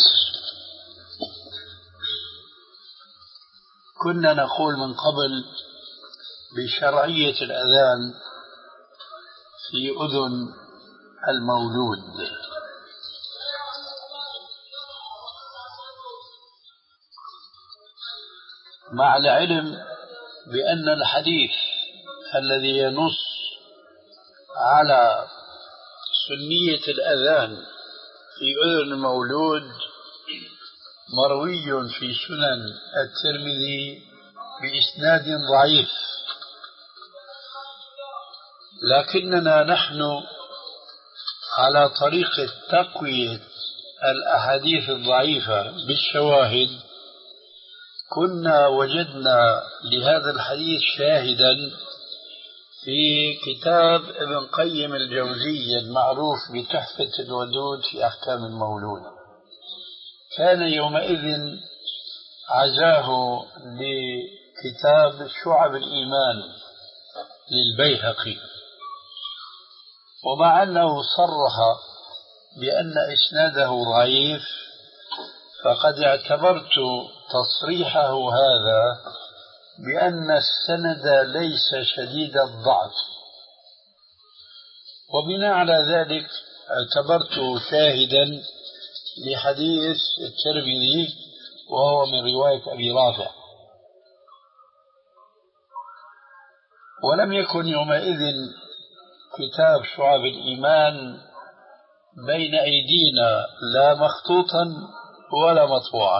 كنا نقول من قبل بشرعية الأذان في أذن المولود، مع العلم بأن الحديث الذي ينص على سنية الأذان في أذن المولود مروي في سنن الترمذي بإسناد ضعيف، لكننا نحن على طريقة تقوية الأحاديث الضعيفة بالشواهد كنا وجدنا لهذا الحديث شاهدا في كتاب ابن قيم الجوزية المعروف بتحفة الودود في أحكام المولود. كان يومئذ عزاه لكتاب شعب الإيمان للبيهقي، ومع أنه صرح بأن إسناده ضعيف فقد اعتبرت تصريحه هذا بأن السند ليس شديد الضعف، وبناء على ذلك اعتبرته شاهدا لحديث الترمذي وهو من رواية أبي رافع. ولم يكن يومئذ كتاب شعب الإيمان بين أيدينا لا مخطوطا ولا مطبوعا،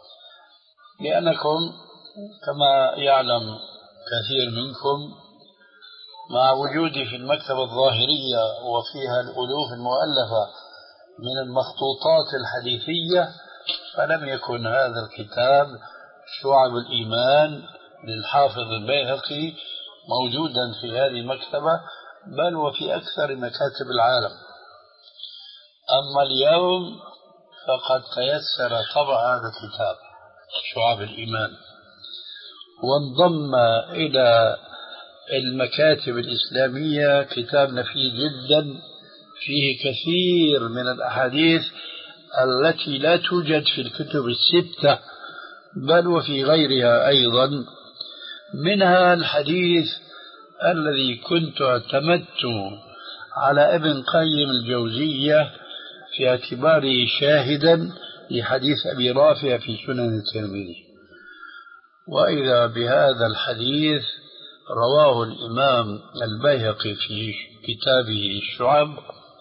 لأنكم كما يعلم كثير منكم مع وجودي في المكتبة الظاهرية وفيها الألوف المؤلفة من المخطوطات الحديثية، فلم يكن هذا الكتاب شعب الإيمان للحافظ البيهقي موجودا في هذه المكتبة، بل وفي أكثر مكاتب العالم. أما اليوم فقد تيسر طبع هذا الكتاب شعب الإيمان، وانضم إلى المكاتب الإسلامية كتاب نفيس جدا فيه كثير من الأحاديث التي لا توجد في الكتب الستة بل وفي غيرها أيضا، منها الحديث الذي كنت اعتمدت على ابن قيم الجوزية في اعتباره شاهدا لحديث أبي رافع في سنن الترمذي. وإذا بهذا الحديث رواه الإمام البيهقي في كتابه الشعب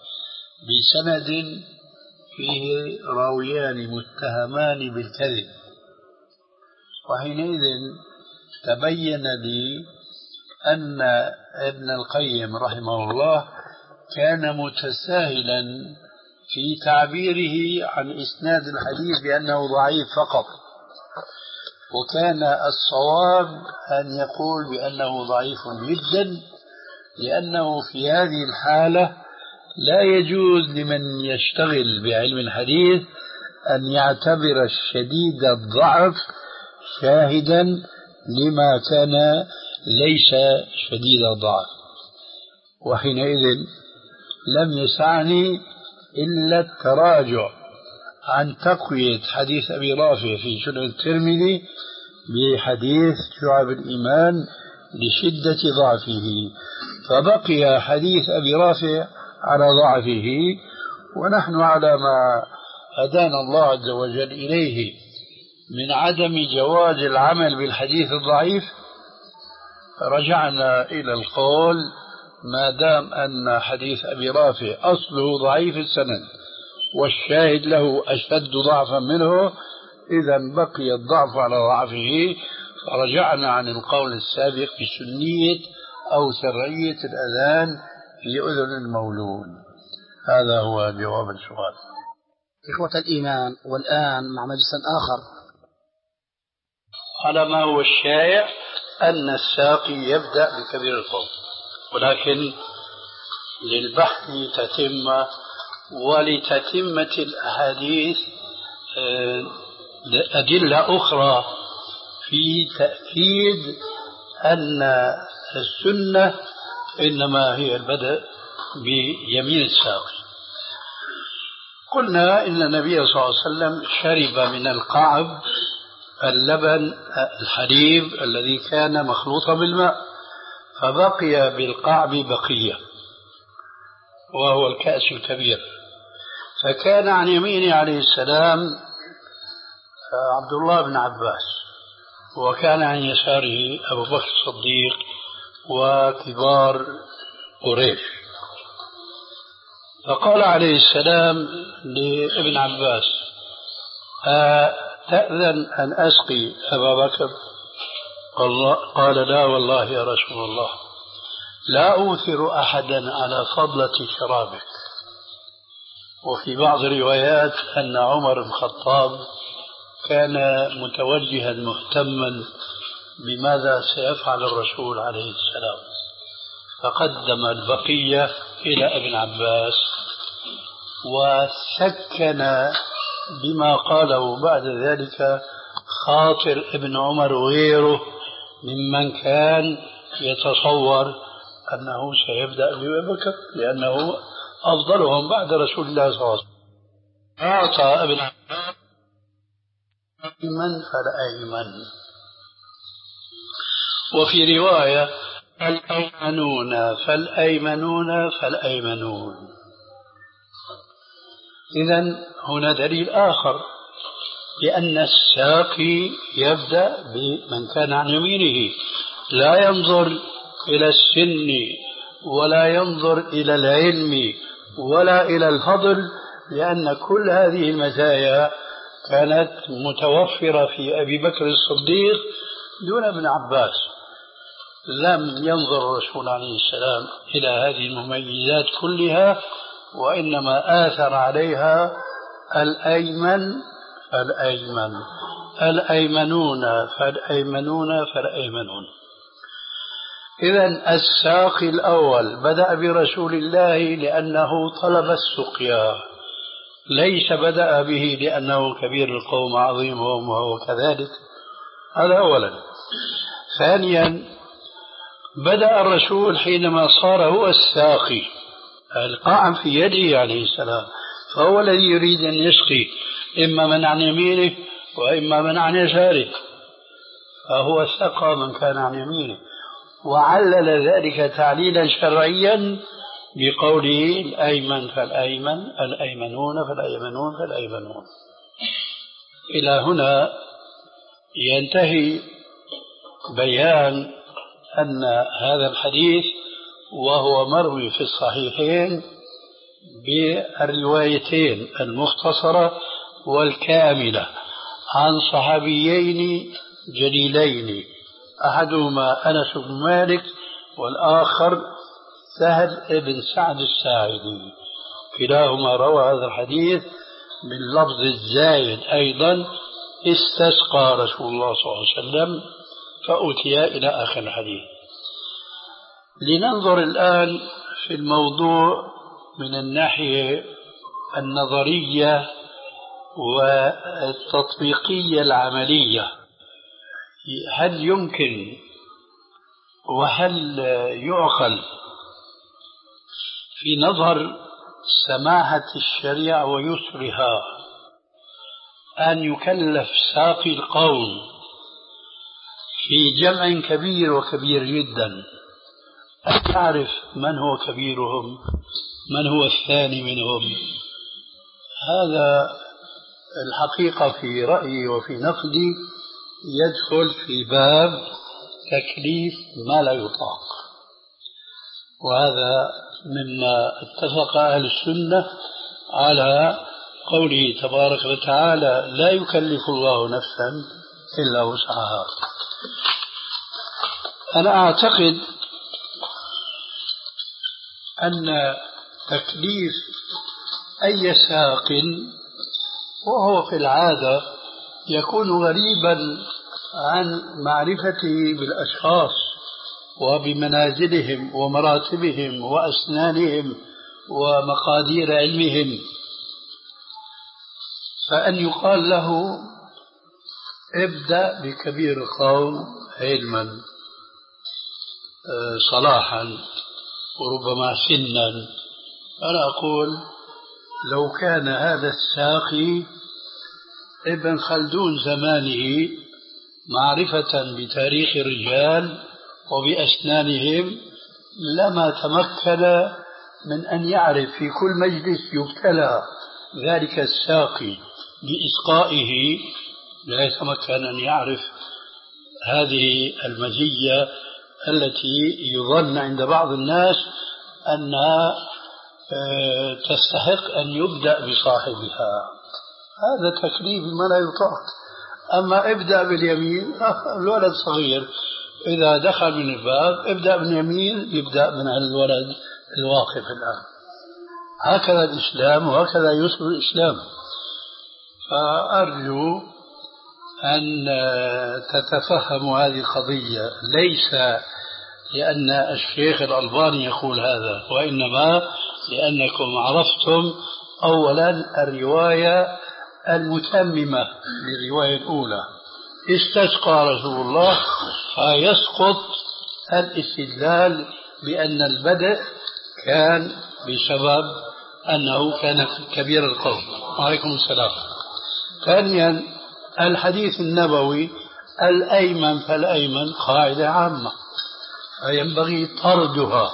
بسند فيه راويان متهمان بالكذب، وحينئذ تبين لي أن ابن القيم رحمه الله كان متساهلا في تعبيره عن إسناد الحديث بأنه ضعيف فقط، وكان الصواب أن يقول بأنه ضعيف جدا، لأنه في هذه الحالة لا يجوز لمن يشتغل بعلم الحديث أن يعتبر الشديد الضعف شاهدا لما كان ليس شديد الضعف. وحينئذ لم يسعني إلا التراجع عن تقوية حديث أبي رافع في سنن الترمذي بحديث شعب الإيمان لشدة ضعفه، فبقي حديث أبي رافع على ضعفه، ونحن على ما هدانا الله عز وجل إليه من عدم جواز العمل بالحديث الضعيف، رجعنا إلى القول ما دام أن حديث أبي رافع أصله ضعيف السند والشاهد له أشد ضعفا منه، إذا بقي الضعف على ضعفه، فرجعنا عن القول السابق بسنية أو شرعية الأذان في أذن المولود. هذا هو جواب السؤال. إخوة الإيمان، والآن مع مجلس آخر. على ما هو الشائع أن الساقي يبدأ بكبير القوم، ولكن للبحث تتمة ولتتمة الأحاديث أدلة أخرى في تأكيد أن السنة إنما هي البدء بيمين الساقي. قلنا إن النبي صلى الله عليه وسلم شرب من القعب اللبن الحليب الذي كان مخلوطا بالماء، فبقي بالقعب بقية وهو الكأس الكبير، فكان عن يمينه عليه السلام عبد الله بن عباس، وكان عن يساره أبو بكر الصديق وكبار قريش. فقال عليه السلام لابن عباس: أتأذن أن أسقي أبا بكر؟ قال: لا والله يا رسول الله، لا أوثر أحدا على فضلة شرابك. وفي بعض الروايات أن عمر بن الخطاب كان متوجها مهتما بماذا سيفعل الرسول عليه السلام، فقدم البقية إلى ابن عباس، وسكن بما قاله بعد ذلك خاطر ابن عمر وغيره ممن كان يتصور أنه سيبدأ بأبي بكر لأنه أفضلهم بعد رسول الله صلى الله عليه وسلم. أعطى ابن عباس أيمن فالأيمن. وفي رواية: الأيمنون فالأيمنون فالأيمنون. إذن هنا دليل آخر بأن الساقي يبدأ بمن كان عن يمينه، لا ينظر إلى السن ولا ينظر إلى العلم ولا إلى الفضل، لأن كل هذه المزايا كانت متوفرة في أبي بكر الصديق دون ابن عباس. لم ينظر الرسول عليه السلام إلى هذه المميزات كلها، وإنما آثر عليها الأيمن فالأيمن، الأيمنون فالأيمنون فالأيمنون. إذن الساقي الأول بدأ برسول الله لأنه طلب السقيا، ليس بدأ به لأنه كبير القوم عظيمهم وهو كذلك. هذا أولا. ثانيا، بدأ الرسول حينما صار هو الساقي، القاعم في يده عليه السلام، فهو الذي يريد أن يسقي إما من عن يمينه وإما من عن يساره، فهو سقى من كان عن يمينه، وعلل ذلك تعليلا شرعيا بقوله: الأيمن فالأيمن، الأيمنون فالأيمنون فالأيمنون. إلى هنا ينتهي بيان أن هذا الحديث، وهو مروي في الصحيحين بالروايتين المختصرة والكاملة عن صحابيين جليلين، أحدهما أنس بن مالك والآخر سهل بن سعد الساعدي، كلاهما روى هذا الحديث باللفظ الزايد أيضا استسقى رسول الله صلى الله عليه وسلم فأتي إلى آخر الحديث. لننظر الآن في الموضوع من الناحية النظرية والتطبيقية العملية. هل يمكن وهل يعقل في نظر سماحة الشريعة ويسرها أن يكلف ساقي القوم في جمع كبير وكبير جدا أن تعرف من هو كبيرهم من هو الثاني منهم؟ هذا الحقيقة في رأيي وفي نقدي يدخل في باب تكليف ما لا يطاق، وهذا مما اتفق أهل السنة على قوله تبارك وتعالى لا يكلف الله نفسا إلا وسعها. أنا أعتقد أن تكليف أي ساق وهو في العادة يكون غريبا عن معرفته بالأشخاص وبمنازلهم ومراتبهم وأسنانهم ومقادير علمهم، فأن يقال له ابدأ بكبير القوم علما صلاحا وربما سنا. أنا أقول لو كان هذا الساقي ابن خلدون زمانه معرفة بتاريخ الرجال وبأسنانهم لما تمكن من أن يعرف في كل مجلس يبتلى ذلك الساقي بإسقائه، لا يتمكن أن يعرف هذه المزية التي يظن عند بعض الناس أنها تستحق أن يبدأ بصاحبها. هذا تكليف ما لا يطاق. أما ابدأ باليمين، الولد صغير إذا دخل من الباب ابدأ باليمين يبدأ من الولد الواقف الآن. هكذا الإسلام وهكذا يسر الإسلام. فأرجو أن تتفهموا هذه القضية، ليس لأن الشيخ الألباني يقول هذا، وإنما لأنكم عرفتم أولا الرواية المتممة للرواية الأولى استسقى رسول الله، فيسقط الاستدلال بأن البدء كان بسبب أنه كان كبير القوم. وعليكم السلام. ثانيا الحديث النبوي الأيمن فالأيمن قاعدة عامة فينبغي طردها.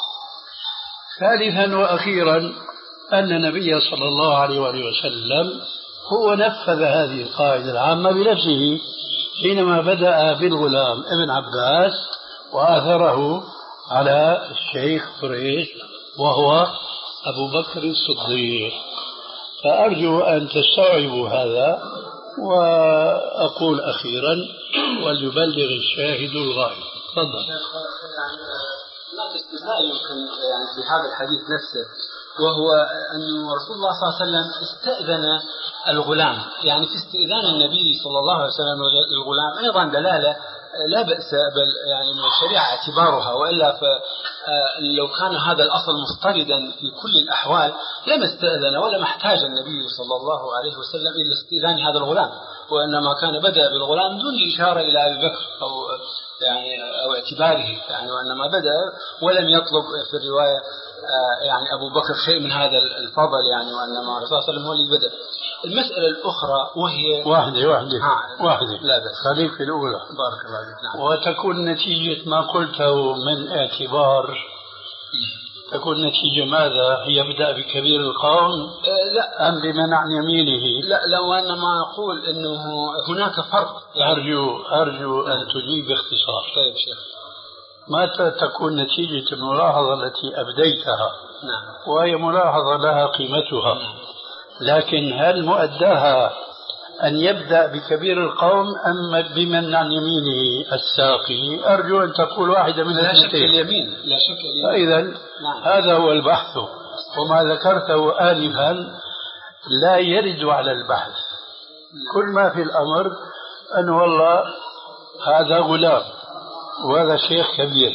ثالثا وأخيرا أن النبي صلى الله عليه وآله وسلم هو نفذ هذه القاعدة العامة بنفسه حينما بدأ بالغلام ابن عباس وآثره على الشيخ قريش وهو أبو بكر الصديق. فأرجو أن تستوعبوا هذا. وأقول أخيرا وليبلغ الشاهد الغائب. تفضل. هناك استثناء يمكن يعني في هذا الحديث نفسه، وهو أن رسول الله صلى الله عليه وسلم استأذن الغلام، يعني في استئذان النبي صلى الله عليه وسلم الغلام أيضا دلالة لا بأس بل يعني من الشريعة اعتبارها، وإلا لو كان هذا الأصل مضطردا في كل الأحوال لما استأذن ولا محتاج النبي صلى الله عليه وسلم إلا استئذان هذا الغلام، وإنما كان بدأ بالغلام دون إشارة إلى أبي بكر أو يعني أو اعتباره يعني، وإنما بدأ ولم يطلب في الرواية يعني أبو بكر شيء من هذا الفضل يعني، وإنما الرسول صلى الله عليه وسلم هو اللي بدأ. المسألة الأخرى وهي واحدة واحدة آه واحدة لا بأس خليك في الأولى بارك الله فيك. نعم. وتكون نتيجة ما قلته من اعتبار تكون نتيجة ماذا؟ يبدأ بكبير القوم أه لا أم بمن عن يمينه؟ لا لو أنا ما أقول أنه هناك فرق يعني أرجو أرجو أن تجيب باختصار. طيب شيخ. ما تكون نتيجة الملاحظة التي أبديتها؟ نعم. وهي ملاحظة لها قيمتها. نعم. لكن هل مؤداها أن يبدأ بكبير القوم أم بمن عن يمينه الساقي؟ أرجو أن تقول واحدة من لا شك اليمين. لا شك اليمين. فإذا نعم. هذا هو البحث. وما ذكرته آنفا لا يرد على البحث. كل ما في الأمر أن والله هذا غلام وهذا شيخ كبير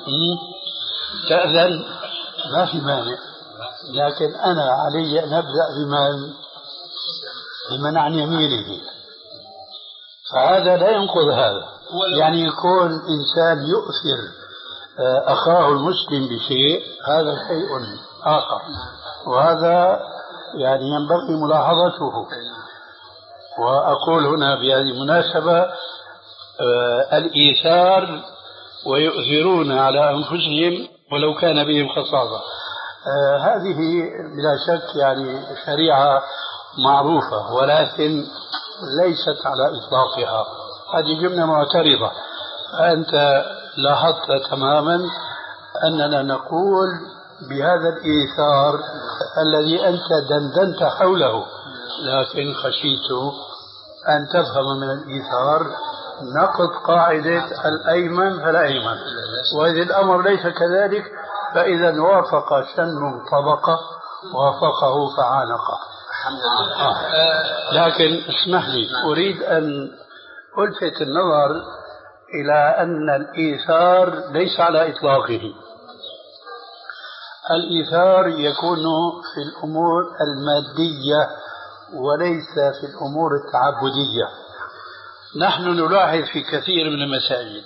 تأذن ما في مانع، لكن أنا علي أن أبدأ بمن بمن عن يمينه، فهذا لا ينقض هذا. يعني يكون إنسان يؤثر أخاه المسلم بشيء هذا شيء آخر، وهذا يعني ينبغي ملاحظته. وأقول هنا بهذه المناسبة الإيثار ويؤثرون على أنفسهم ولو كان بهم خصاصة، هذه بلا شك يعني شريعة معروفة ولكن ليست على إطلاقها، هذه جملة معترضة. أنت لاحظت تماما أننا نقول بهذا الإيثار الذي أنت دندنت حوله، لكن خشيت أن تفهم من الإيثار نقض قاعدة الأيمن فالأيمن، وإذا الأمر ليس كذلك فإذا وافق شن طبقة وافقه فعانقه. آه. لكن اسمح لي أريد أن ألفت النظر إلى أن الإيثار ليس على إطلاقه. الإيثار يكون في الأمور المادية وليس في الأمور التعبدية. نحن نلاحظ في كثير من المساجد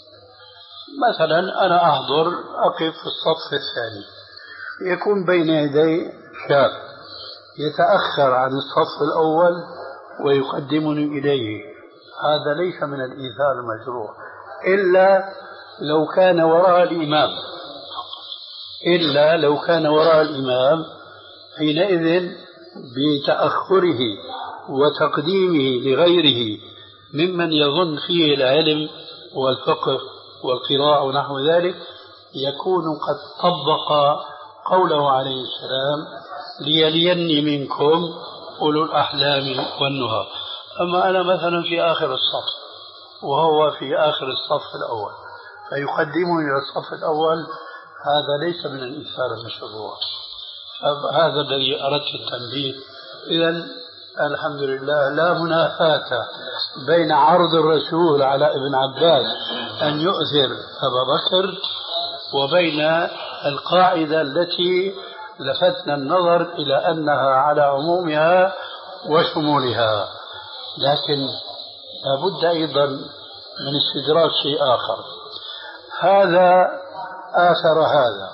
مثلا أنا أحضر أقف في الصف الثاني، يكون بين يدي شاب يتأخر عن الصف الأول ويقدمني إليه، هذا ليس من الإيثار المشروع إلا لو كان وراء الإمام، إلا لو كان وراء الإمام حينئذ بتأخره وتقديمه لغيره ممن يظن فيه العلم والفقه والقراءة ونحو ذلك يكون قد طبق قوله عليه السلام ليليني منكم أولو الأحلام والنهى. أما أنا مثلا في آخر الصف وهو في آخر الصف الأول فيقدمني إلى الصف الأول، هذا ليس من الإيثار المشروع. هذا الذي أردت التنبيه. إذن الحمد لله لا منافاة بين عرض الرسول على ابن عباس أن يؤثر أبا بكر وبين القاعدة التي لفتنا النظر إلى أنها على عمومها وشمولها. لكن لابد أيضا من استدراك شيء آخر، هذا آثر هذا،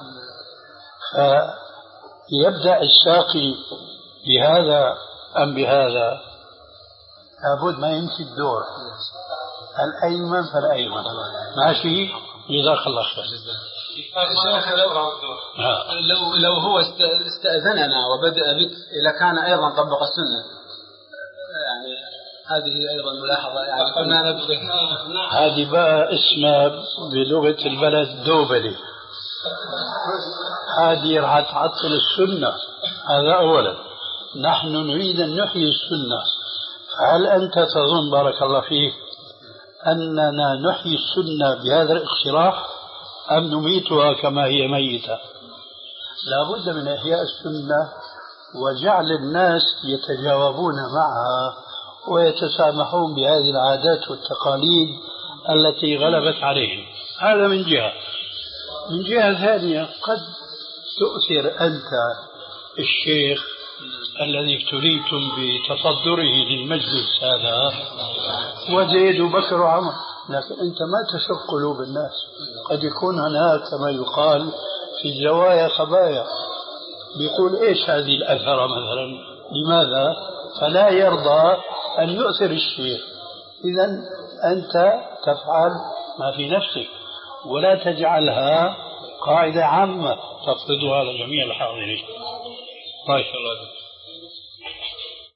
فيبدأ الساقي بهذا أم بهذا، لابد ما ينسي الدور الأيمن فالأيمن. ماشي، جزاك الله خير. لو لو هو استأذننا وبدأ بك إذا كان أيضا طبق السنة، يعني هذه أيضا ملاحظة يعني كنا نبدأ. هذه بقى اسمها بلغة البلد دوبلي، هذه راح تعطل السنة. هذا أولا. نحن نريد أن نحيي السنة، فهل أنت تظن بارك الله فيك أننا نحيي السنة بهذا الاقتراح أم نميتها كما هي ميتة؟ لابد من إحياء السنة وجعل الناس يتجاوبون معها ويتسامحون بهذه العادات والتقاليد التي غلبت عليهم. هذا من جهة. من جهة ثانية قد تؤثر أنت الشيخ الذي ابتليتم بتصدره للمجلس هذا وزيد وبكر وعمر، لكن أنت ما تشق قلوب الناس. قد يكون هناك كما يقال في الزوايا خبايا بيقول إيش هذه الأثرة مثلا، لماذا؟ فلا يرضى أن يؤثر الشيخ. إذن أنت تفعل ما في نفسك ولا تجعلها قاعدة عامة تفرضها على جميع الحاضرين. ما شاء الله.